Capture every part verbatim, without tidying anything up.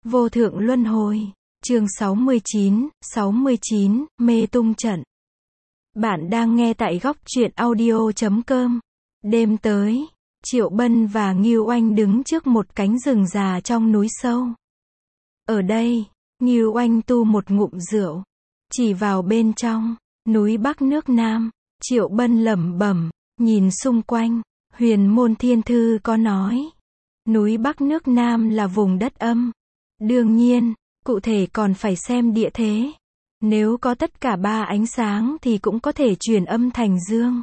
Vô thượng luân hồi. Chương sáu mươi chín, sáu mươi chín, mê tung trận. Bạn đang nghe tại góc truyện audio chấm com. Đêm tới, Triệu Bân và Ngưu Oanh đứng trước một cánh rừng già trong núi sâu. Ở đây, Ngưu Oanh tu một ngụm rượu, chỉ vào bên trong, núi Bắc nước Nam. Triệu Bân lẩm bẩm, nhìn xung quanh, Huyền Môn Thiên Thư có nói, núi Bắc nước Nam là vùng đất âm. Đương nhiên, cụ thể còn phải xem địa thế. Nếu có tất cả ba ánh sáng thì cũng có thể chuyển âm thành dương.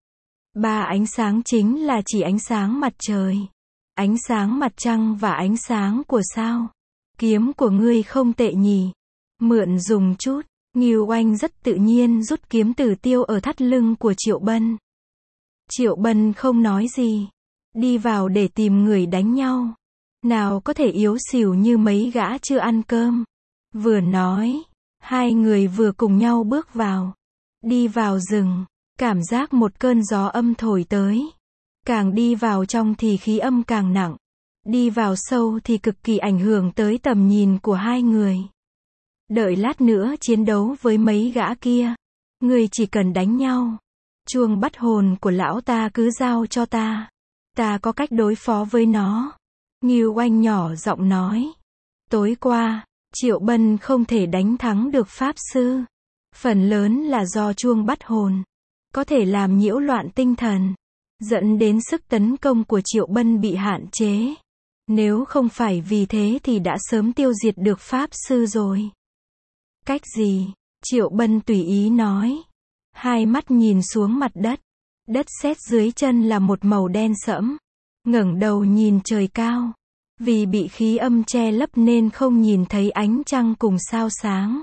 Ba ánh sáng chính là chỉ ánh sáng mặt trời, ánh sáng mặt trăng và ánh sáng của sao. Kiếm của ngươi không tệ nhỉ. Mượn dùng chút. Ngưu Oanh rất tự nhiên rút kiếm tử tiêu ở thắt lưng của Triệu Bân. Triệu Bân không nói gì. Đi vào để tìm người đánh nhau. Nào có thể yếu xìu như mấy gã chưa ăn cơm. Vừa nói, hai người vừa cùng nhau bước vào. Đi vào rừng, cảm giác một cơn gió âm thổi tới. Càng đi vào trong thì khí âm càng nặng. Đi vào sâu thì cực kỳ ảnh hưởng tới tầm nhìn của hai người. Đợi lát nữa chiến đấu với mấy gã kia. Người chỉ cần đánh nhau. Chuông bắt hồn của lão ta cứ giao cho ta. Ta có cách đối phó với nó. Ngưu Oanh nhỏ giọng nói. Tối qua, Triệu Bân không thể đánh thắng được Pháp Sư. Phần lớn là do chuông bắt hồn. Có thể làm nhiễu loạn tinh thần. Dẫn đến sức tấn công của Triệu Bân bị hạn chế. Nếu không phải vì thế thì đã sớm tiêu diệt được Pháp Sư rồi. Cách gì? Triệu Bân tùy ý nói. Hai mắt nhìn xuống mặt đất. Đất sét dưới chân là một màu đen sẫm. Ngẩng đầu nhìn trời cao. Vì bị khí âm che lấp nên không nhìn thấy ánh trăng cùng sao sáng.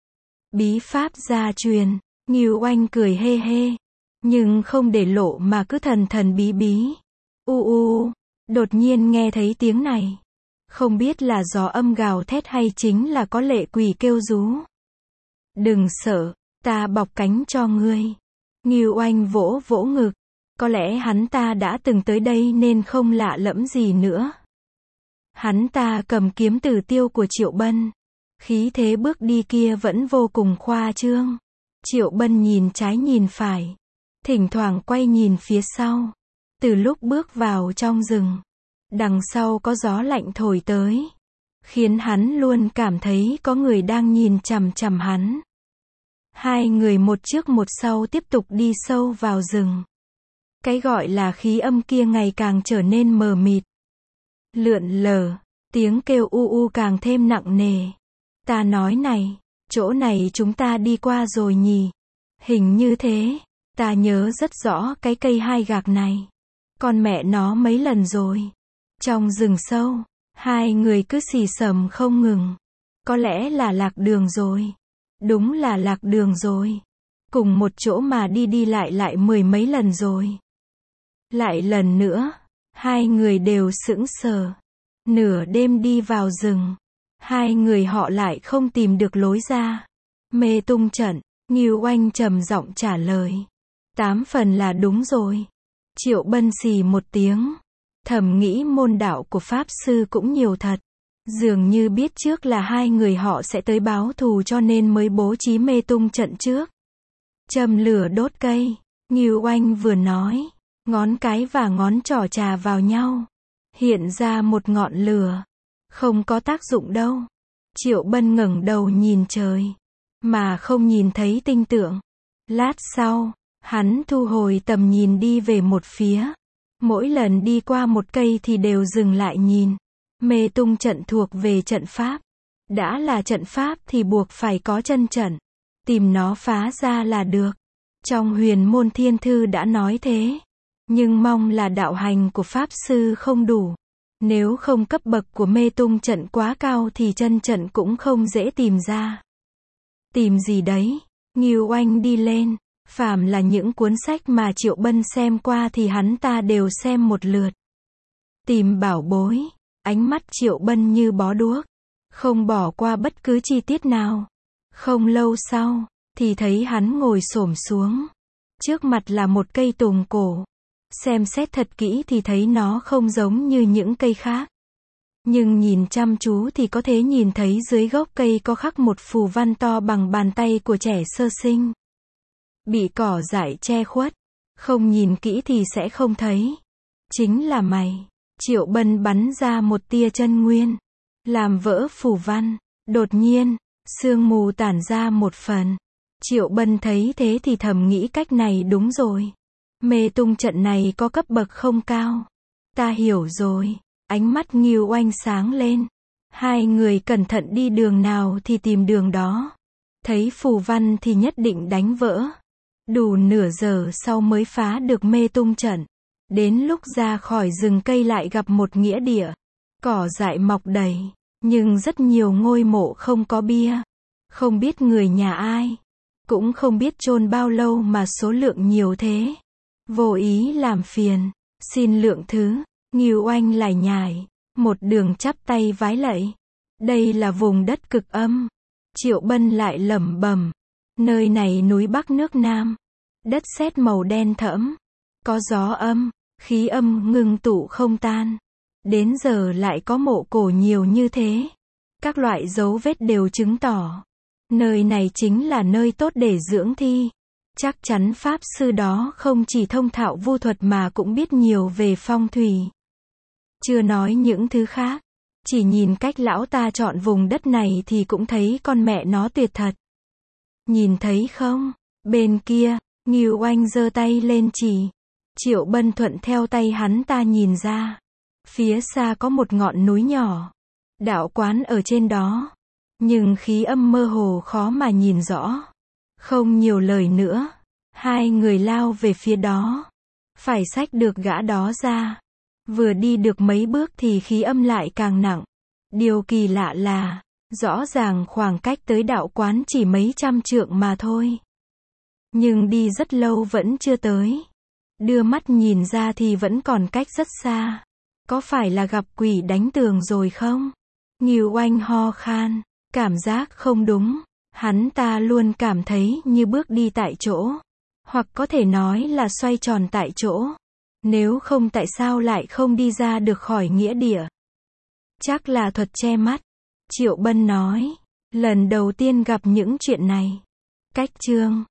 Bí pháp gia truyền. Ngưu Oanh cười hê hê. Nhưng không để lộ mà cứ thần thần bí bí. U u. Đột nhiên nghe thấy tiếng này. Không biết là gió âm gào thét hay chính là có lệ quỷ kêu rú. Đừng sợ, ta bọc cánh cho ngươi. Ngưu Oanh vỗ vỗ ngực. Có lẽ hắn ta đã từng tới đây nên không lạ lẫm gì nữa. Hắn ta cầm kiếm tử tiêu của Triệu Bân. Khí thế bước đi kia vẫn vô cùng khoa trương. Triệu Bân nhìn trái nhìn phải. Thỉnh thoảng quay nhìn phía sau. Từ lúc bước vào trong rừng, đằng sau có gió lạnh thổi tới. Khiến hắn luôn cảm thấy có người đang nhìn chằm chằm hắn. Hai người một trước một sau tiếp tục đi sâu vào rừng. Cái gọi là khí âm kia ngày càng trở nên mờ mịt. Lượn lờ, tiếng kêu u u càng thêm nặng nề. Ta nói này, chỗ này chúng ta đi qua rồi nhỉ? Hình như thế, ta nhớ rất rõ cái cây hai gạc này. Con mẹ nó mấy lần rồi. Trong rừng sâu, hai người cứ xì xầm không ngừng. Có lẽ là lạc đường rồi. Đúng là lạc đường rồi. Cùng một chỗ mà đi đi lại lại mười mấy lần rồi. Lại lần nữa, hai người đều sững sờ. Nửa đêm đi vào rừng, hai người họ lại không tìm được lối ra. Mê tung trận, Ngưu Oanh trầm giọng trả lời. Tám phần là đúng rồi. Triệu Bân xì một tiếng. Thầm nghĩ môn đạo của Pháp Sư cũng nhiều thật. Dường như biết trước là hai người họ sẽ tới báo thù cho nên mới bố trí mê tung trận trước. Châm lửa đốt cây. Ngưu Oanh vừa nói. Ngón cái và ngón trỏ chà vào nhau. Hiện ra một ngọn lửa. Không có tác dụng đâu. Triệu Bân ngẩng đầu nhìn trời. Mà không nhìn thấy tinh tượng. Lát sau, hắn thu hồi tầm nhìn đi về một phía. Mỗi lần đi qua một cây thì đều dừng lại nhìn. Mê tung trận thuộc về trận pháp. Đã là trận pháp thì buộc phải có chân trận. Tìm nó phá ra là được. Trong Huyền Môn Thiên Thư đã nói thế. Nhưng mong là đạo hành của Pháp Sư không đủ. Nếu không cấp bậc của mê tung trận quá cao thì chân trận cũng không dễ tìm ra. Tìm gì đấy? Ngưu Oanh đi lên. Phàm là những cuốn sách mà Triệu Bân xem qua thì hắn ta đều xem một lượt. Tìm bảo bối. Ánh mắt Triệu Bân như bó đuốc. Không bỏ qua bất cứ chi tiết nào. Không lâu sau, thì thấy hắn ngồi xổm xuống. Trước mặt là một cây tùng cổ. Xem xét thật kỹ thì thấy nó không giống như những cây khác. Nhưng nhìn chăm chú thì có thể nhìn thấy dưới gốc cây có khắc một phù văn to bằng bàn tay của trẻ sơ sinh. Bị cỏ dại che khuất, không nhìn kỹ thì sẽ không thấy. Chính là mày. Triệu Bân bắn ra một tia chân nguyên, làm vỡ phù văn. Đột nhiên, sương mù tản ra một phần. Triệu Bân thấy thế thì thầm nghĩ cách này đúng rồi. Mê tung trận này có cấp bậc không cao. Ta hiểu rồi. Ánh mắt Ngưu Oanh sáng lên. Hai người cẩn thận đi đường nào thì tìm đường đó. Thấy phù văn thì nhất định đánh vỡ. Đủ nửa giờ sau mới phá được mê tung trận. Đến lúc ra khỏi rừng cây lại gặp một nghĩa địa. Cỏ dại mọc đầy, nhưng rất nhiều ngôi mộ không có bia. Không biết người nhà ai. Cũng không biết chôn bao lâu mà số lượng nhiều thế. Vô ý làm phiền. Xin lượng thứ. Ngưu Oanh lải nhải. Một đường chắp tay vái lạy. Đây là vùng đất cực âm. Triệu Bân lại lẩm bẩm. Nơi này núi Bắc nước Nam. Đất sét màu đen thẫm. Có gió âm. Khí âm ngưng tụ không tan. Đến giờ lại có mộ cổ nhiều như thế. Các loại dấu vết đều chứng tỏ. Nơi này chính là nơi tốt để dưỡng thi. Chắc chắn pháp sư đó không chỉ thông thạo vu thuật mà cũng biết nhiều về phong thủy. Chưa nói những thứ khác. Chỉ nhìn cách lão ta chọn vùng đất này thì cũng thấy con mẹ nó tuyệt thật. Nhìn thấy không? Bên kia, Ngưu Oanh giơ tay lên chỉ. Triệu Bân thuận theo tay hắn ta nhìn ra. Phía xa có một ngọn núi nhỏ. Đạo quán ở trên đó. Nhưng khí âm mơ hồ khó mà nhìn rõ. Không nhiều lời nữa. Hai người lao về phía đó. Phải xách được gã đó ra. Vừa đi được mấy bước thì khí âm lại càng nặng. Điều kỳ lạ là, rõ ràng khoảng cách tới đạo quán chỉ mấy trăm trượng mà thôi. Nhưng đi rất lâu vẫn chưa tới. Đưa mắt nhìn ra thì vẫn còn cách rất xa. Có phải là gặp quỷ đánh tường rồi không? Ngưu Oanh ho khan. Cảm giác không đúng. Hắn ta luôn cảm thấy như bước đi tại chỗ. Hoặc có thể nói là xoay tròn tại chỗ. Nếu không tại sao lại không đi ra được khỏi nghĩa địa? Chắc là thuật che mắt. Triệu Bân nói. Lần đầu tiên gặp những chuyện này. Cách chương